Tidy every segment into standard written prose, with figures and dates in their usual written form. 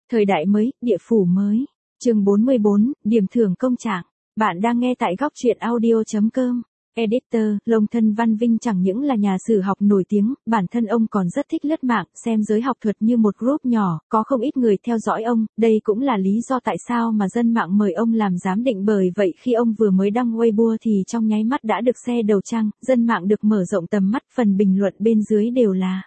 Thời đại mới, địa phủ mới. Chương 44, điểm thưởng công trạng. Bạn đang nghe tại góc truyện audio.com. Editor, Long Thân Văn Vinh chẳng những là nhà sử học nổi tiếng, bản thân ông còn rất thích lướt mạng, xem giới học thuật như một group nhỏ, có không ít người theo dõi ông, đây cũng là lý do tại sao mà dân mạng mời ông làm giám định, bởi vậy khi ông vừa mới đăng Weibo thì trong nháy mắt đã được share đầu trang, dân mạng được mở rộng tầm mắt, phần bình luận bên dưới đều là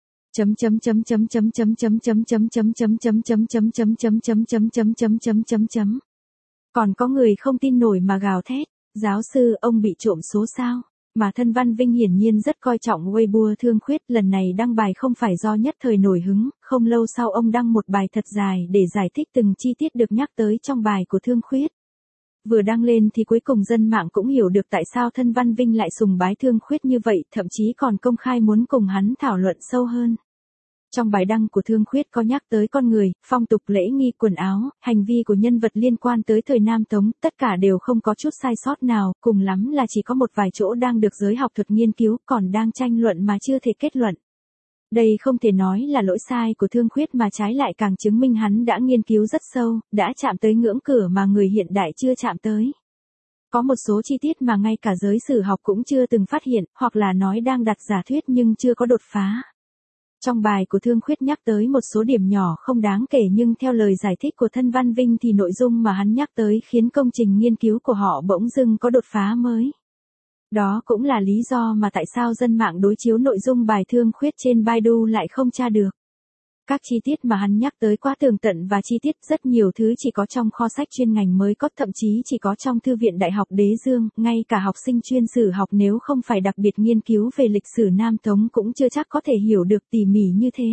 còn có người không tin nổi mà gào thét, giáo sư, ông bị trộm số sao? Mà thân Văn Vinh hiển nhiên rất coi trọng Weibo Thương Khuyết, lần này đăng bài không phải do nhất thời nổi hứng, không lâu sau ông đăng một bài thật dài để giải thích từng chi tiết được nhắc tới trong bài của Thương Khuyết. Vừa đăng lên thì cuối cùng dân mạng cũng hiểu được tại sao thân Văn Vinh lại sùng bái Thương Khuyết như vậy, thậm chí còn công khai muốn cùng hắn thảo luận sâu hơn. Trong bài đăng của Thương Khuyết có nhắc tới con người, phong tục lễ nghi, quần áo, hành vi của nhân vật liên quan tới thời Nam Tống, tất cả đều không có chút sai sót nào, cùng lắm là chỉ có một vài chỗ đang được giới học thuật nghiên cứu, còn đang tranh luận mà chưa thể kết luận. Đây không thể nói là lỗi sai của Thương Khuyết mà trái lại càng chứng minh hắn đã nghiên cứu rất sâu, đã chạm tới ngưỡng cửa mà người hiện đại chưa chạm tới. Có một số chi tiết mà ngay cả giới sử học cũng chưa từng phát hiện, hoặc là nói đang đặt giả thuyết nhưng chưa có đột phá. Trong bài của Thương Khuyết nhắc tới một số điểm nhỏ không đáng kể, nhưng theo lời giải thích của thân Văn Vinh thì nội dung mà hắn nhắc tới khiến công trình nghiên cứu của họ bỗng dưng có đột phá mới. Đó cũng là lý do mà tại sao dân mạng đối chiếu nội dung bài Thương Khuyết trên Baidu lại không tra được. Các chi tiết mà hắn nhắc tới quá tường tận và chi tiết, rất nhiều thứ chỉ có trong kho sách chuyên ngành mới có, thậm chí chỉ có trong thư viện Đại học Đế Dương, ngay cả học sinh chuyên sử học nếu không phải đặc biệt nghiên cứu về lịch sử Nam Tống cũng chưa chắc có thể hiểu được tỉ mỉ như thế.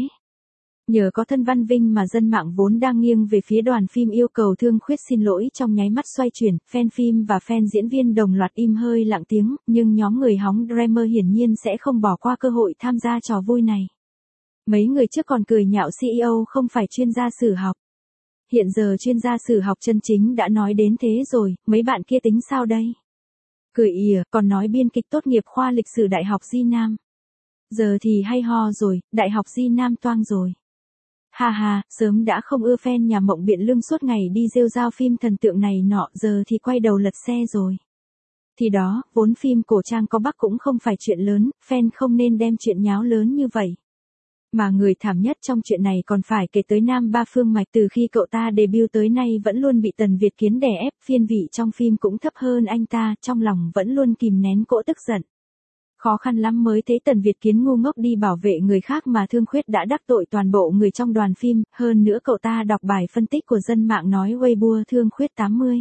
Nhờ có thân Văn Vinh mà dân mạng vốn đang nghiêng về phía đoàn phim yêu cầu Thương Khuyết xin lỗi trong nháy mắt xoay chuyển, fan phim và fan diễn viên đồng loạt im hơi lặng tiếng, nhưng nhóm người hóng drama hiển nhiên sẽ không bỏ qua cơ hội tham gia trò vui này. Mấy người trước còn cười nhạo CEO không phải chuyên gia sử học. Hiện giờ chuyên gia sử học chân chính đã nói đến thế rồi, mấy bạn kia tính sao đây? Cười ỉa, còn nói biên kịch tốt nghiệp khoa lịch sử Đại học Di Nam. Giờ thì hay ho rồi, Đại học Di Nam toang rồi. Ha ha, sớm đã không ưa fan nhà Mộng Biện Lương suốt ngày đi rêu rao phim thần tượng này nọ, giờ thì quay đầu lật xe rồi. Thì đó, vốn phim cổ trang có Bắc cũng không phải chuyện lớn, fan không nên đem chuyện nháo lớn như vậy. Mà người thảm nhất trong chuyện này còn phải kể tới Nam Ba Phương Mạch, từ khi cậu ta debut tới nay vẫn luôn bị Tần Việt Kiến đè ép, phiên vị trong phim cũng thấp hơn anh ta, trong lòng vẫn luôn kìm nén cỗ tức giận. Khó khăn lắm mới thấy Tần Việt Kiến ngu ngốc đi bảo vệ người khác mà Thương Khuyết đã đắc tội toàn bộ người trong đoàn phim, hơn nữa cậu ta đọc bài phân tích của dân mạng nói Weibo Thương Khuyết 80.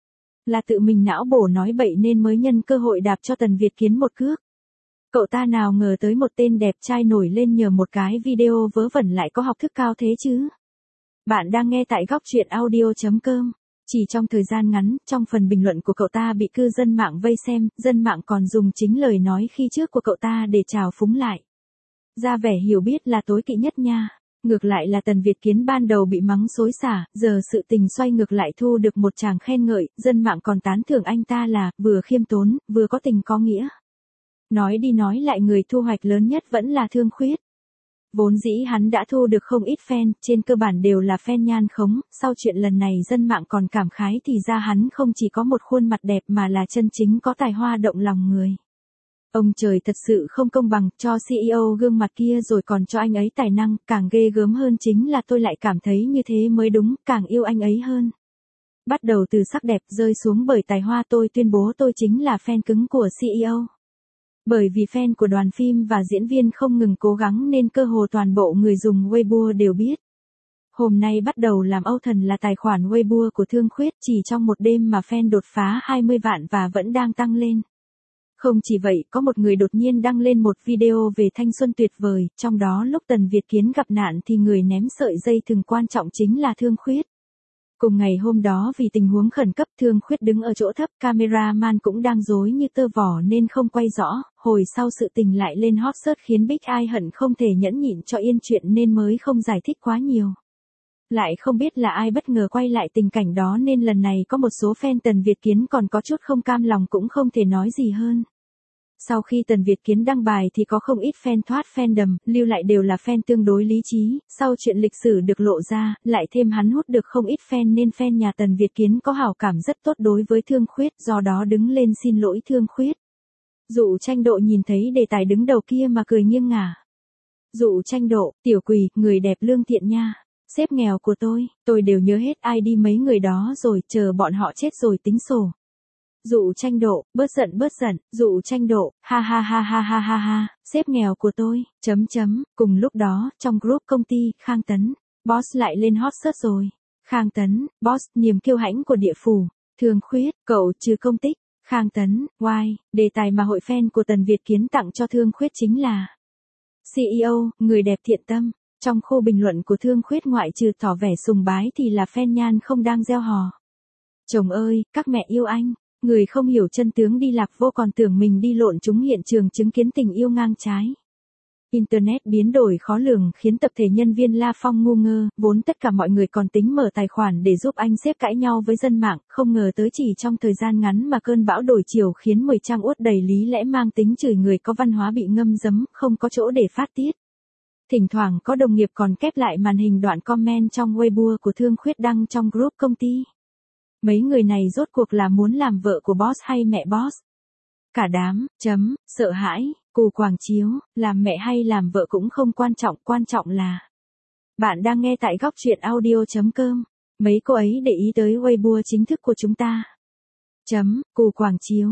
Là tự mình não bổ nói bậy nên mới nhân cơ hội đạp cho Tần Việt Kiến một cước. Cậu ta nào ngờ tới một tên đẹp trai nổi lên nhờ một cái video vớ vẩn lại có học thức cao thế chứ. Bạn đang nghe tại góc truyện audio.com. Chỉ trong thời gian ngắn, trong phần bình luận của cậu ta bị cư dân mạng vây xem, dân mạng còn dùng chính lời nói khi trước của cậu ta để trào phúng lại. Ra vẻ hiểu biết là tối kỵ nhất nha. Ngược lại là Tần Việt Kiến ban đầu bị mắng xối xả, giờ sự tình xoay ngược lại thu được một tràng khen ngợi, dân mạng còn tán thưởng anh ta là vừa khiêm tốn, vừa có tình có nghĩa. Nói đi nói lại người thu hoạch lớn nhất vẫn là Thương Khuyết. Vốn dĩ hắn đã thu được không ít fan, trên cơ bản đều là fan nhan khống, sau chuyện lần này dân mạng còn cảm khái thì ra hắn không chỉ có một khuôn mặt đẹp mà là chân chính có tài hoa động lòng người. Ông trời thật sự không công bằng, cho CEO gương mặt kia rồi còn cho anh ấy tài năng, càng ghê gớm hơn chính là tôi lại cảm thấy như thế mới đúng, càng yêu anh ấy hơn. Bắt đầu từ sắc đẹp rơi xuống bởi tài hoa, tôi tuyên bố tôi chính là fan cứng của CEO. Bởi vì fan của đoàn phim và diễn viên không ngừng cố gắng nên cơ hồ toàn bộ người dùng Weibo đều biết. Hôm nay bắt đầu làm Âu Thần là tài khoản Weibo của Thương Khuyết, chỉ trong một đêm mà fan đột phá 20 vạn và vẫn đang tăng lên. Không chỉ vậy, có một người đột nhiên đăng lên một video về thanh xuân tuyệt vời, trong đó lúc Tần Việt Kiến gặp nạn thì người ném sợi dây thừng quan trọng chính là Thương Khuyết. Cùng ngày hôm đó vì tình huống khẩn cấp Thương Khuyết đứng ở chỗ thấp, cameraman cũng đang rối như tơ vò nên không quay rõ, hồi sau sự tình lại lên hot search khiến Big Ai hận không thể nhẫn nhịn cho yên chuyện nên mới không giải thích quá nhiều. Lại không biết là ai bất ngờ quay lại tình cảnh đó nên lần này có một số fan Tần Việt Kiến còn có chút không cam lòng cũng không thể nói gì hơn. Sau khi Tần Việt Kiến đăng bài thì có không ít fan thoát fandom, lưu lại đều là fan tương đối lý trí, sau chuyện lịch sử được lộ ra, lại thêm hắn hút được không ít fan nên fan nhà Tần Việt Kiến có hảo cảm rất tốt đối với Thương Khuyết, do đó đứng lên xin lỗi Thương Khuyết. Dụ Tranh Độ nhìn thấy đề tài đứng đầu kia mà cười nghiêng ngả. Dụ Tranh Độ, tiểu quỷ, người đẹp lương thiện nha. Sếp nghèo của tôi đều nhớ hết ID mấy người đó rồi, chờ bọn họ chết rồi tính sổ. Dụ Tranh Độ, bớt giận, Dụ Tranh Độ, ha ha ha ha ha ha ha, sếp nghèo của tôi, cùng lúc đó, trong group công ty, Khang Tấn, boss lại lên hot search rồi. Khang Tấn, boss, niềm kiêu hãnh của địa phủ, Thương Khuyết, cậu trừ công tích, Khang Tấn, why, đề tài mà hội fan của Tần Việt Kiến tặng cho Thương Khuyết chính là CEO, người đẹp thiện tâm. Trong khu bình luận của Thương Khuyết ngoại trừ tỏ vẻ sùng bái thì là fan nhan không đang gieo hò. Chồng ơi, các mẹ yêu anh. Người không hiểu chân tướng đi lạc vô còn tưởng mình đi lộn trúng hiện trường chứng kiến tình yêu ngang trái. Internet biến đổi khó lường khiến tập thể nhân viên La Phong ngu ngơ, vốn tất cả mọi người còn tính mở tài khoản để giúp anh sếp cãi nhau với dân mạng, không ngờ tới chỉ trong thời gian ngắn mà cơn bão đổi chiều khiến 10 trang uất đầy lý lẽ mang tính chửi người có văn hóa bị ngâm giấm, không có chỗ để phát tiết. Thỉnh thoảng có đồng nghiệp còn kép lại màn hình đoạn comment trong Weibo của Thương Khuyết đăng trong group công ty. Mấy người này rốt cuộc là muốn làm vợ của boss hay mẹ boss? Cả đám, sợ hãi, cù quàng chiếu, làm mẹ hay làm vợ cũng không quan trọng là. Bạn đang nghe tại góc truyện audio.com. Mấy cô ấy để ý tới Weibo chính thức của chúng ta. Cù quàng chiếu,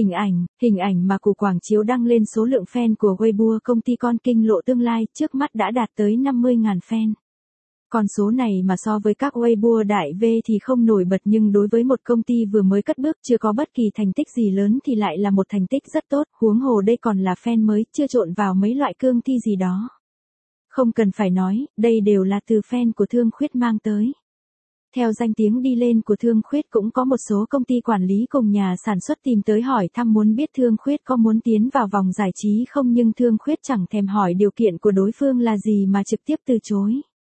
hình ảnh mà Cù quàng chiếu đăng lên số lượng fan của Weibo công ty con Kinh Lộ Tương Lai trước mắt đã đạt tới 50.000 fan. Con số này mà so với các Weibo đại V thì không nổi bật nhưng đối với một công ty vừa mới cất bước chưa có bất kỳ thành tích gì lớn thì lại là một thành tích rất tốt, huống hồ đây còn là fan mới, chưa trộn vào mấy loại cương thi gì đó. Không cần phải nói, đây đều là từ fan của Thương Khuyết mang tới. Theo danh tiếng đi lên của Thương Khuyết cũng có một số công ty quản lý cùng nhà sản xuất tìm tới hỏi thăm muốn biết Thương Khuyết có muốn tiến vào vòng giải trí không nhưng Thương Khuyết chẳng thèm hỏi điều kiện của đối phương là gì mà trực tiếp từ chối.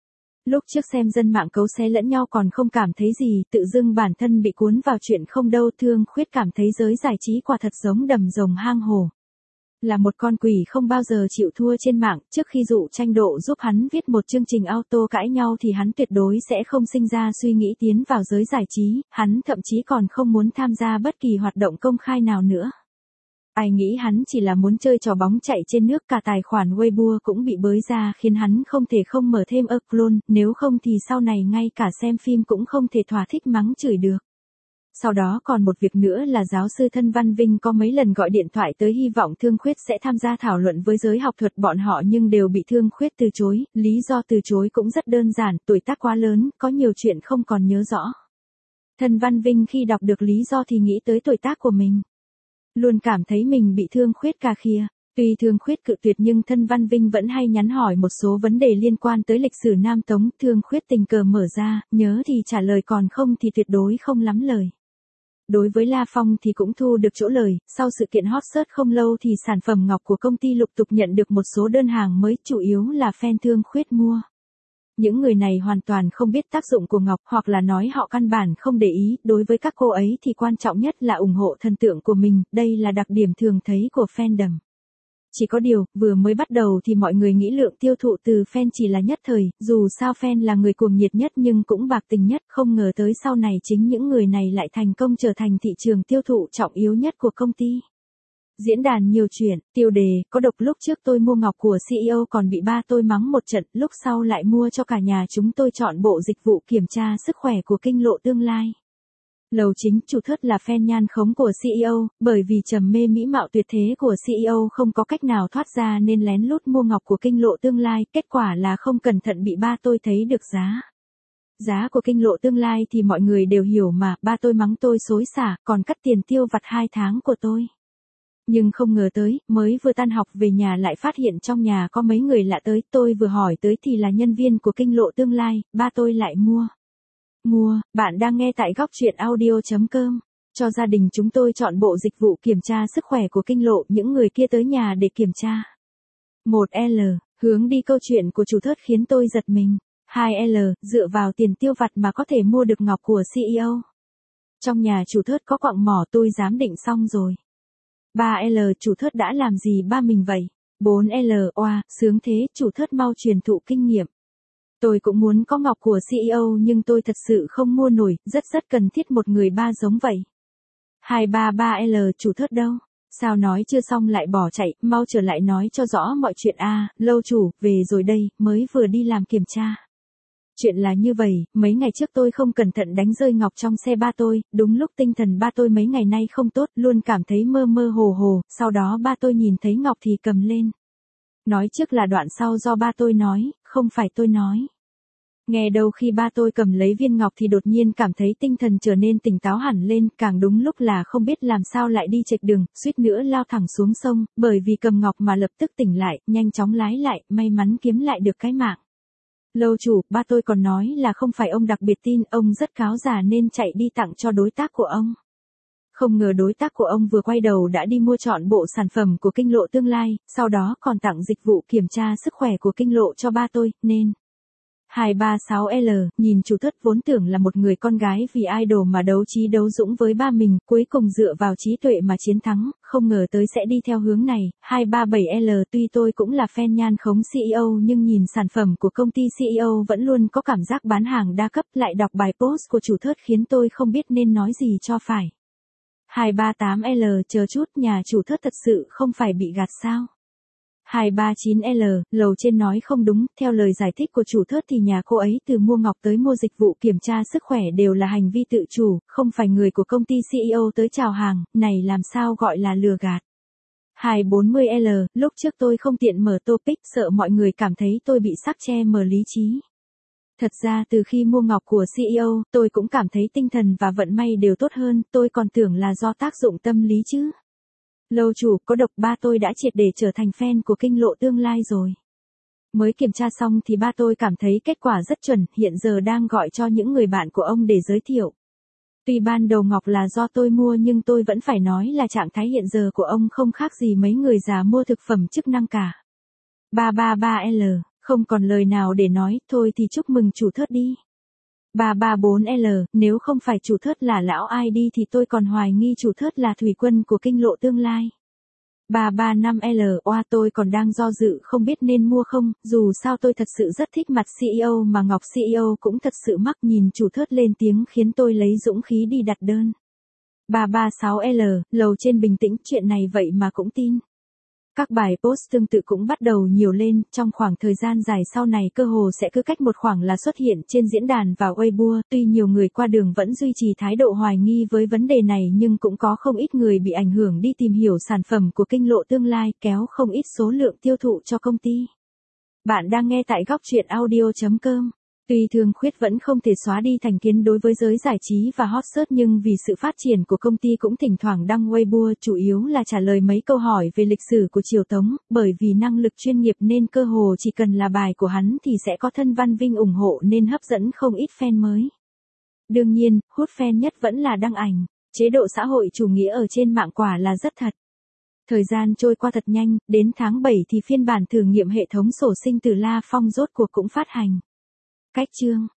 Lúc trước xem dân mạng cấu xé lẫn nhau còn không cảm thấy gì, tự dưng bản thân bị cuốn vào chuyện không đâu. Thương Khuyết cảm thấy giới giải trí quả thật giống đầm rồng hang hổ. Là một con quỷ không bao giờ chịu thua trên mạng, trước khi Dụ Tranh Độ giúp hắn viết một chương trình auto cãi nhau thì hắn tuyệt đối sẽ không sinh ra suy nghĩ tiến vào giới giải trí, hắn thậm chí còn không muốn tham gia bất kỳ hoạt động công khai nào nữa. Ai nghĩ hắn chỉ là muốn chơi trò bóng chạy trên nước, cả tài khoản Weibo cũng bị bới ra khiến hắn không thể không mở thêm account, nếu không thì sau này ngay cả xem phim cũng không thể thỏa thích mắng chửi được. Sau đó còn một việc nữa là giáo sư Thân Văn Vinh có mấy lần gọi điện thoại tới hy vọng Thương Khuyết sẽ tham gia thảo luận với giới học thuật bọn họ nhưng đều bị Thương Khuyết từ chối, lý do từ chối cũng rất đơn giản, tuổi tác quá lớn, có nhiều chuyện không còn nhớ rõ. Thân Văn Vinh khi đọc được lý do thì nghĩ tới tuổi tác của mình. Luôn cảm thấy mình bị Thương Khuyết cà khịa. Tuy Thương Khuyết cự tuyệt nhưng Thân Văn Vinh vẫn hay nhắn hỏi một số vấn đề liên quan tới lịch sử Nam Tống. Thương Khuyết tình cờ mở ra, nhớ thì trả lời còn không thì tuyệt đối không lắm lời. Đối với La Phong thì cũng thu được chỗ lời, sau sự kiện hot search không lâu thì sản phẩm ngọc của công ty lục tục nhận được một số đơn hàng mới, chủ yếu là fan Thương Khuyết mua. Những người này hoàn toàn không biết tác dụng của ngọc hoặc là nói họ căn bản không để ý, đối với các cô ấy thì quan trọng nhất là ủng hộ thần tượng của mình, đây là đặc điểm thường thấy của fandom. Chỉ có điều, vừa mới bắt đầu thì mọi người nghĩ lượng tiêu thụ từ fan chỉ là nhất thời, dù sao fan là người cuồng nhiệt nhất nhưng cũng bạc tình nhất, không ngờ tới sau này chính những người này lại thành công trở thành thị trường tiêu thụ trọng yếu nhất của công ty. Diễn đàn nhiều chuyện, tiêu đề, có độc lúc trước tôi mua ngọc của CEO còn bị ba tôi mắng một trận, lúc sau lại mua cho cả nhà chúng tôi chọn bộ dịch vụ kiểm tra sức khỏe của Kinh Lộ Tương Lai. Lầu Chính, chủ thớt là fan nhan khống của CEO, bởi vì trầm mê mỹ mạo tuyệt thế của CEO không có cách nào thoát ra nên lén lút mua ngọc của Kinh Lộ Tương Lai, kết quả là không cẩn thận bị ba tôi thấy được giá. Giá của Kinh Lộ Tương Lai thì mọi người đều hiểu mà, ba tôi mắng tôi xối xả, còn cắt tiền tiêu vặt 2 tháng của tôi. Nhưng không ngờ tới, mới vừa tan học về nhà lại phát hiện trong nhà có mấy người lạ tới, tôi vừa hỏi tới thì là nhân viên của Kinh Lộ Tương Lai, ba tôi lại mua. Bạn đang nghe tại góc truyện audio.com. Cho gia đình chúng tôi chọn bộ dịch vụ kiểm tra sức khỏe của Kinh Lộ, những người kia tới nhà để kiểm tra. 1L, hướng đi câu chuyện của chủ thớt khiến tôi giật mình. 2L, dựa vào tiền tiêu vặt mà có thể mua được ngọc của CEO. Trong nhà chủ thớt có quặng mỏ tôi giám định xong rồi. 3L chủ thớt đã làm gì ba mình vậy? 4L oa, sướng thế, chủ thớt mau truyền thụ kinh nghiệm. Tôi cũng muốn có ngọc của CEO nhưng tôi thật sự không mua nổi, rất cần thiết một người ba giống vậy. 233L chủ thớt đâu? Sao nói chưa xong lại bỏ chạy, mau trở lại nói cho rõ mọi chuyện a. Lâu chủ, về rồi đây, mới vừa đi làm kiểm tra. Chuyện là như vậy, mấy ngày trước tôi không cẩn thận đánh rơi ngọc trong xe ba tôi, đúng lúc tinh thần ba tôi mấy ngày nay không tốt, luôn cảm thấy mơ mơ hồ hồ, sau đó ba tôi nhìn thấy ngọc thì cầm lên. Nói trước là đoạn sau do ba tôi nói, không phải tôi nói. Nghe đâu khi ba tôi cầm lấy viên ngọc thì đột nhiên cảm thấy tinh thần trở nên tỉnh táo hẳn lên, càng đúng lúc là không biết làm sao lại đi chệch đường, suýt nữa lao thẳng xuống sông, bởi vì cầm ngọc mà lập tức tỉnh lại, nhanh chóng lái lại, may mắn kiếm lại được cái mạng. Lâu chủ, ba tôi còn nói là không phải ông đặc biệt tin, ông rất cáo già nên chạy đi tặng cho đối tác của ông. Không ngờ đối tác của ông vừa quay đầu đã đi mua trọn bộ sản phẩm của Kinh Lộ Tương Lai, sau đó còn tặng dịch vụ kiểm tra sức khỏe của Kinh Lộ cho ba tôi, nên 236L, nhìn chủ thớt vốn tưởng là một người con gái vì idol mà đấu trí đấu dũng với ba mình, cuối cùng dựa vào trí tuệ mà chiến thắng, không ngờ tới sẽ đi theo hướng này. 237L, tuy tôi cũng là fan nhan khống CEO nhưng nhìn sản phẩm của công ty CEO vẫn luôn có cảm giác bán hàng đa cấp, lại đọc bài post của chủ thớt khiến tôi không biết nên nói gì cho phải. 238L, chờ chút, nhà chủ thớt thật sự không phải bị gạt sao? 239L, lầu trên nói không đúng, theo lời giải thích của chủ thớt thì nhà cô ấy từ mua ngọc tới mua dịch vụ kiểm tra sức khỏe đều là hành vi tự chủ, không phải người của công ty CEO tới chào hàng, này làm sao gọi là lừa gạt. 240L, lúc trước tôi không tiện mở topic sợ mọi người cảm thấy tôi bị sắc che mờ lý trí. Thật ra từ khi mua ngọc của CEO, tôi cũng cảm thấy tinh thần và vận may đều tốt hơn, tôi còn tưởng là do tác dụng tâm lý chứ. Lâu chủ, có độc, ba tôi đã triệt để trở thành fan của Kinh Lộ Tương Lai rồi. Mới kiểm tra xong thì ba tôi cảm thấy kết quả rất chuẩn, hiện giờ đang gọi cho những người bạn của ông để giới thiệu. Tuy ban đầu ngọc là do tôi mua nhưng tôi vẫn phải nói là trạng thái hiện giờ của ông không khác gì mấy người già mua thực phẩm chức năng cả. 333L, không còn lời nào để nói, thôi thì chúc mừng chủ thớt đi. 334L, nếu không phải chủ thớt là lão ai đi thì tôi còn hoài nghi chủ thớt là thủy quân của Kinh Lộ Tương Lai. 335L, oa tôi còn đang do dự không biết nên mua không, dù sao tôi thật sự rất thích mặt CEO mà ngọc CEO cũng thật sự mắc, nhìn chủ thớt lên tiếng khiến tôi lấy dũng khí đi đặt đơn. 336L, lầu trên bình tĩnh, chuyện này vậy mà cũng tin. Các bài post tương tự cũng bắt đầu nhiều lên, trong khoảng thời gian dài sau này cơ hồ sẽ cứ cách một khoảng là xuất hiện trên diễn đàn và Weibo, tuy nhiều người qua đường vẫn duy trì thái độ hoài nghi với vấn đề này nhưng cũng có không ít người bị ảnh hưởng đi tìm hiểu sản phẩm của Kinh Lộ Tương Lai, kéo không ít số lượng tiêu thụ cho công ty. Bạn đang nghe tại góc truyện audio.com. Tuy Thương Khuyết vẫn không thể xóa đi thành kiến đối với giới giải trí và hot search nhưng vì sự phát triển của công ty cũng thỉnh thoảng đăng Weibo, chủ yếu là trả lời mấy câu hỏi về lịch sử của Triều Tống, bởi vì năng lực chuyên nghiệp nên cơ hồ chỉ cần là bài của hắn thì sẽ có thân Văn Vinh ủng hộ nên hấp dẫn không ít fan mới. Đương nhiên, hút fan nhất vẫn là đăng ảnh, chế độ xã hội chủ nghĩa ở trên mạng quả là rất thật. Thời gian trôi qua thật nhanh, đến tháng 7 thì phiên bản thử nghiệm hệ thống sổ sinh từ La Phong rốt cuộc cũng phát hành. Cách chương